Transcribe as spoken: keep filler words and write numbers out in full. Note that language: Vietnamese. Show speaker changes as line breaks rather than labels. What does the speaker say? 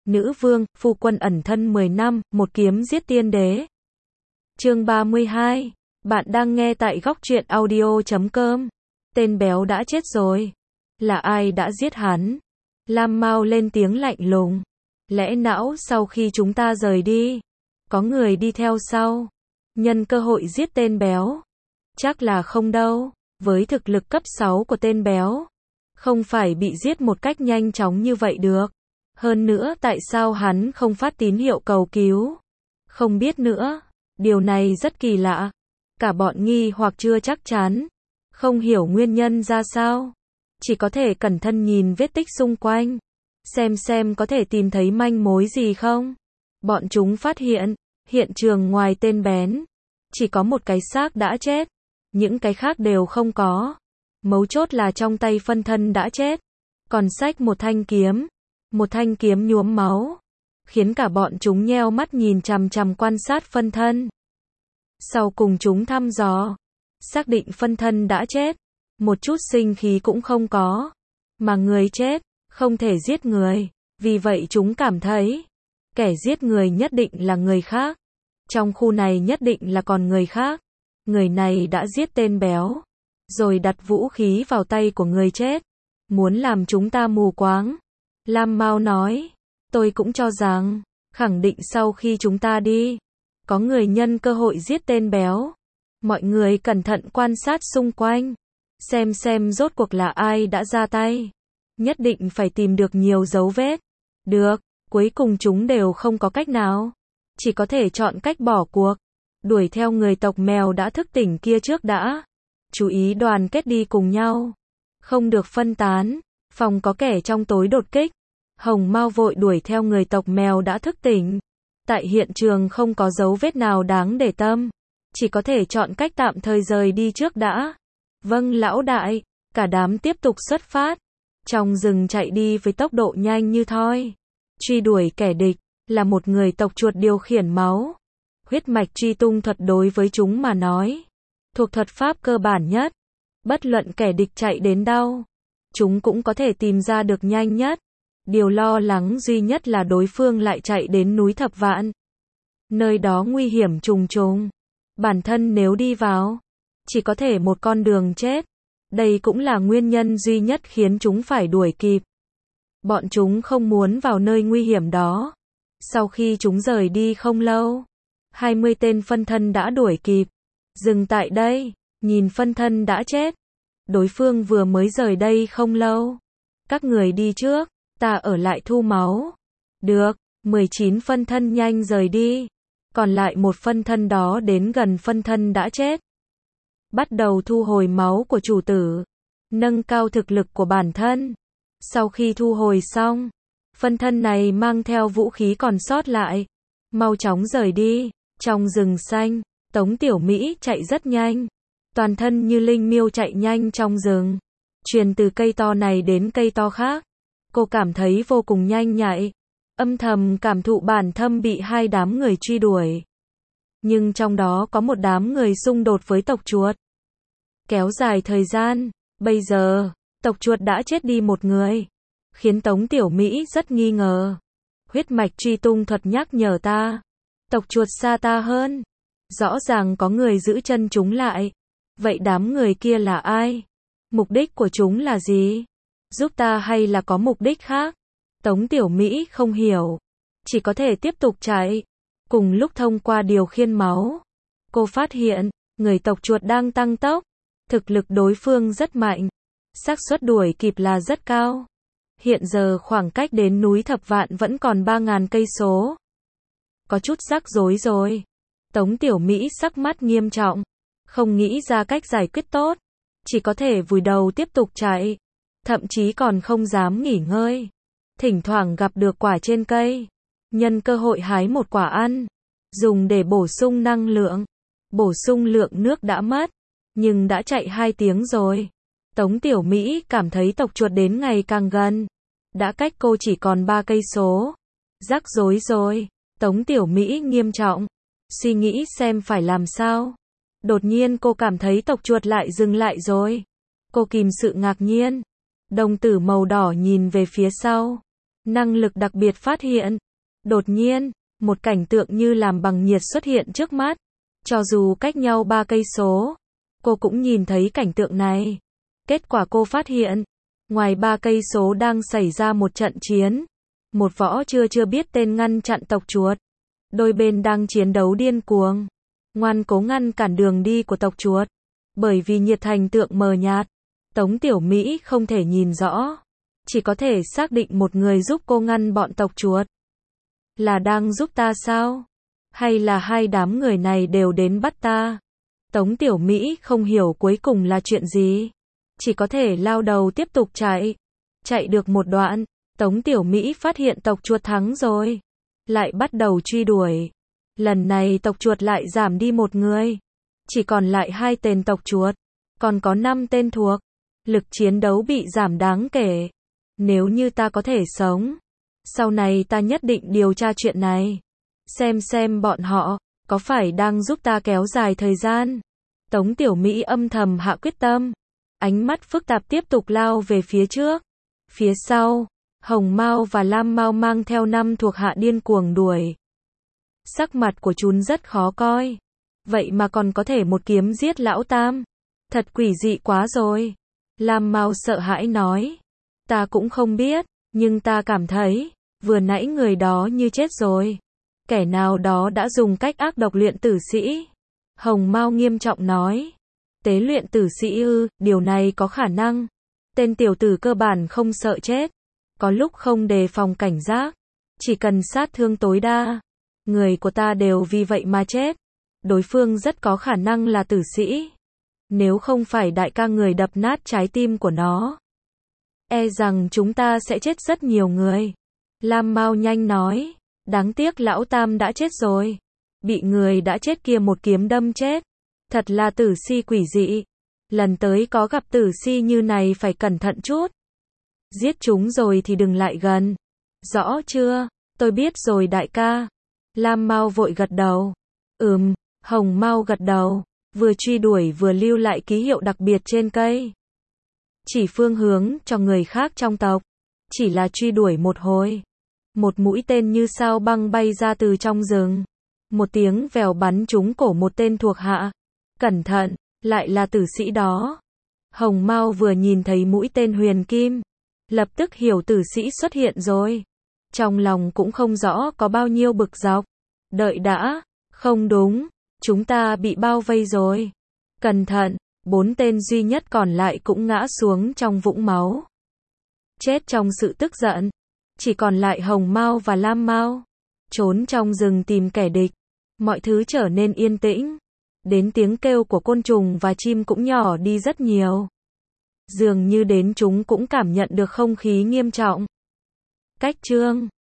Nữ vương, phu quân ẩn thân mười năm, một kiếm giết tiên đế. Chương ba mươi hai. Bạn đang nghe tại góc truyện audio chấm com. Tên béo đã chết rồi. Là ai đã giết hắn? Lam Mao lên tiếng lạnh lùng. Lẽ não sau khi chúng ta rời đi, có người đi theo sau, nhân cơ hội giết tên béo. Chắc là không đâu, với thực lực cấp sáu của tên béo, không phải bị giết một cách nhanh chóng như vậy được. Hơn nữa tại sao hắn không phát tín hiệu cầu cứu? Không biết nữa, điều này rất kỳ lạ. Cả bọn nghi hoặc chưa chắc chắn, không hiểu nguyên nhân ra sao. Chỉ có thể cẩn thận nhìn vết tích xung quanh, xem xem có thể tìm thấy manh mối gì không. Bọn chúng phát hiện, hiện trường ngoài tên bén, chỉ có một cái xác đã chết, những cái khác đều không có. Mấu chốt là trong tay phân thân đã chết, còn xách một thanh kiếm, một thanh kiếm nhuốm máu, khiến cả bọn chúng nheo mắt nhìn chằm chằm quan sát phân thân. Sau cùng chúng thăm dò, xác định phân thân đã chết, một chút sinh khí cũng không có, mà người chết không thể giết người, vì vậy chúng cảm thấy kẻ giết người nhất định là người khác. Trong khu này nhất định là còn người khác. Người này đã giết tên béo, rồi đặt vũ khí vào tay của người chết, muốn làm chúng ta mù quáng. Lam Mao nói, tôi cũng cho rằng, khẳng định sau khi chúng ta đi, có người nhân cơ hội giết tên béo. Mọi người cẩn thận quan sát xung quanh, xem xem rốt cuộc là ai đã ra tay. Nhất định phải tìm được nhiều dấu vết. Được, cuối cùng chúng đều không có cách nào, chỉ có thể chọn cách bỏ cuộc, đuổi theo người tộc mèo đã thức tỉnh kia trước đã. Chú ý đoàn kết đi cùng nhau, không được phân tán, phòng có kẻ trong tối đột kích. Hồng Mao vội đuổi theo người tộc mèo đã thức tỉnh. Tại hiện trường không có dấu vết nào đáng để tâm, chỉ có thể chọn cách tạm thời rời đi trước đã. Vâng lão đại, cả đám tiếp tục xuất phát. Trong rừng chạy đi với tốc độ nhanh như thoi, truy đuổi kẻ địch, là một người tộc chuột điều khiển máu. Huyết mạch truy tung thuật đối với chúng mà nói, thuộc thuật pháp cơ bản nhất. Bất luận kẻ địch chạy đến đâu, chúng cũng có thể tìm ra được nhanh nhất. Điều lo lắng duy nhất là đối phương lại chạy đến núi Thập Vạn. Nơi đó nguy hiểm trùng trùng. Bản thân nếu đi vào, chỉ có thể một con đường chết. Đây cũng là nguyên nhân duy nhất khiến chúng phải đuổi kịp. Bọn chúng không muốn vào nơi nguy hiểm đó. Sau khi chúng rời đi không lâu, hai mươi tên phân thân đã đuổi kịp. Dừng tại đây, nhìn phân thân đã chết. Đối phương vừa mới rời đây không lâu. Các người đi trước, ta ở lại thu máu. Được, mười chín phân thân nhanh rời đi. Còn lại một phân thân đó đến gần phân thân đã chết, bắt đầu thu hồi máu của chủ tử, nâng cao thực lực của bản thân. Sau khi thu hồi xong, phân thân này mang theo vũ khí còn sót lại, mau chóng rời đi. Trong rừng xanh, Tống Tiểu Mỹ chạy rất nhanh, toàn thân như linh miêu chạy nhanh trong rừng, truyền từ cây to này đến cây to khác. Cô cảm thấy vô cùng nhanh nhạy, âm thầm cảm thụ bản thân bị hai đám người truy đuổi. Nhưng trong đó có một đám người xung đột với tộc chuột. Kéo dài thời gian, bây giờ, tộc chuột đã chết đi một người, khiến Tống Tiểu Mỹ rất nghi ngờ. Huyết mạch truy tung thuật nhắc nhở ta, tộc chuột xa ta hơn. Rõ ràng có người giữ chân chúng lại. Vậy đám người kia là ai? Mục đích của chúng là gì? Giúp ta hay là có mục đích khác? Tống Tiểu Mỹ không hiểu, chỉ có thể tiếp tục chạy. Cùng lúc thông qua điều khiên máu, cô phát hiện, người tộc chuột đang tăng tốc. Thực lực đối phương rất mạnh, xác suất đuổi kịp là rất cao. Hiện giờ khoảng cách đến núi Thập Vạn vẫn còn ba nghìn cây số. Có chút rắc rối rồi. Tống Tiểu Mỹ sắc mắt nghiêm trọng, không nghĩ ra cách giải quyết tốt, chỉ có thể vùi đầu tiếp tục chạy, thậm chí còn không dám nghỉ ngơi. Thỉnh thoảng gặp được quả trên cây, nhân cơ hội hái một quả ăn, dùng để bổ sung năng lượng. Bổ sung lượng nước đã mất, nhưng đã chạy hai tiếng rồi. Tống Tiểu Mỹ cảm thấy tộc chuột đến ngày càng gần, đã cách cô chỉ còn ba cây số. Rắc rối rồi. Tống Tiểu Mỹ nghiêm trọng, suy nghĩ xem phải làm sao. Đột nhiên cô cảm thấy tộc chuột lại dừng lại rồi. Cô kìm sự ngạc nhiên, đồng tử màu đỏ nhìn về phía sau. Năng lực đặc biệt phát hiện. Đột nhiên, một cảnh tượng như làm bằng nhiệt xuất hiện trước mắt. Cho dù cách nhau ba cây số, cô cũng nhìn thấy cảnh tượng này. Kết quả cô phát hiện, ngoài ba cây số đang xảy ra một trận chiến. Một võ chưa chưa biết tên ngăn chặn tộc chuột. Đôi bên đang chiến đấu điên cuồng, ngoan cố ngăn cản đường đi của tộc chuột. Bởi vì nhiệt thành tượng mờ nhạt, Tống Tiểu Mỹ không thể nhìn rõ. Chỉ có thể xác định một người giúp cô ngăn bọn tộc chuột. Là đang giúp ta sao? Hay là hai đám người này đều đến bắt ta? Tống Tiểu Mỹ không hiểu cuối cùng là chuyện gì. Chỉ có thể lao đầu tiếp tục chạy. Chạy được một đoạn, Tống Tiểu Mỹ phát hiện tộc chuột thắng rồi. Lại bắt đầu truy đuổi. Lần này tộc chuột lại giảm đi một người. Chỉ còn lại hai tên tộc chuột. Còn có năm tên thuộc. Lực chiến đấu bị giảm đáng kể. Nếu như ta có thể sống, sau này ta nhất định điều tra chuyện này. Xem xem bọn họ có phải đang giúp ta kéo dài thời gian. Tống Tiểu Mỹ âm thầm hạ quyết tâm. Ánh mắt phức tạp tiếp tục lao về phía trước. Phía sau, Hồng Mao và Lam Mao mang theo năm thuộc hạ điên cuồng đuổi. Sắc mặt của chúng rất khó coi. Vậy mà còn có thể một kiếm giết lão tam. Thật quỷ dị quá rồi. Lam Mao sợ hãi nói. Ta cũng không biết, nhưng ta cảm thấy, vừa nãy người đó như chết rồi. Kẻ nào đó đã dùng cách ác độc luyện tử sĩ. Hồng Mao nghiêm trọng nói. Tế luyện tử sĩ ư, điều này có khả năng. Tên tiểu tử cơ bản không sợ chết. Có lúc không đề phòng cảnh giác. Chỉ cần sát thương tối đa. Người của ta đều vì vậy mà chết. Đối phương rất có khả năng là tử sĩ. Nếu không phải đại ca người đập nát trái tim của nó, e rằng chúng ta sẽ chết rất nhiều người. Lam Mao nhanh nói. Đáng tiếc lão tam đã chết rồi. Bị người đã chết kia một kiếm đâm chết. Thật là tử si quỷ dị. Lần tới có gặp tử si như này phải cẩn thận chút. Giết chúng rồi thì đừng lại gần. Rõ chưa? Tôi biết rồi đại ca. Lam Mao vội gật đầu. Ừm, Hồng Mao gật đầu. Vừa truy đuổi vừa lưu lại ký hiệu đặc biệt trên cây. Chỉ phương hướng cho người khác trong tộc. Chỉ là truy đuổi một hồi. Một mũi tên như sao băng bay ra từ trong rừng. Một tiếng vèo bắn trúng cổ một tên thuộc hạ. Cẩn thận, lại là tử sĩ đó. Hồng Mao vừa nhìn thấy mũi tên huyền kim. Lập tức hiểu tử sĩ xuất hiện rồi. Trong lòng cũng không rõ có bao nhiêu bực dọc. Đợi đã, không đúng, chúng ta bị bao vây rồi. Cẩn thận, bốn tên duy nhất còn lại cũng ngã xuống trong vũng máu. Chết trong sự tức giận. Chỉ còn lại Hồng Mao và Lam Mao. Trốn trong rừng tìm kẻ địch. Mọi thứ trở nên yên tĩnh. Đến tiếng kêu của côn trùng và chim cũng nhỏ đi rất nhiều. Dường như đến chúng cũng cảm nhận được không khí nghiêm trọng. Cách chương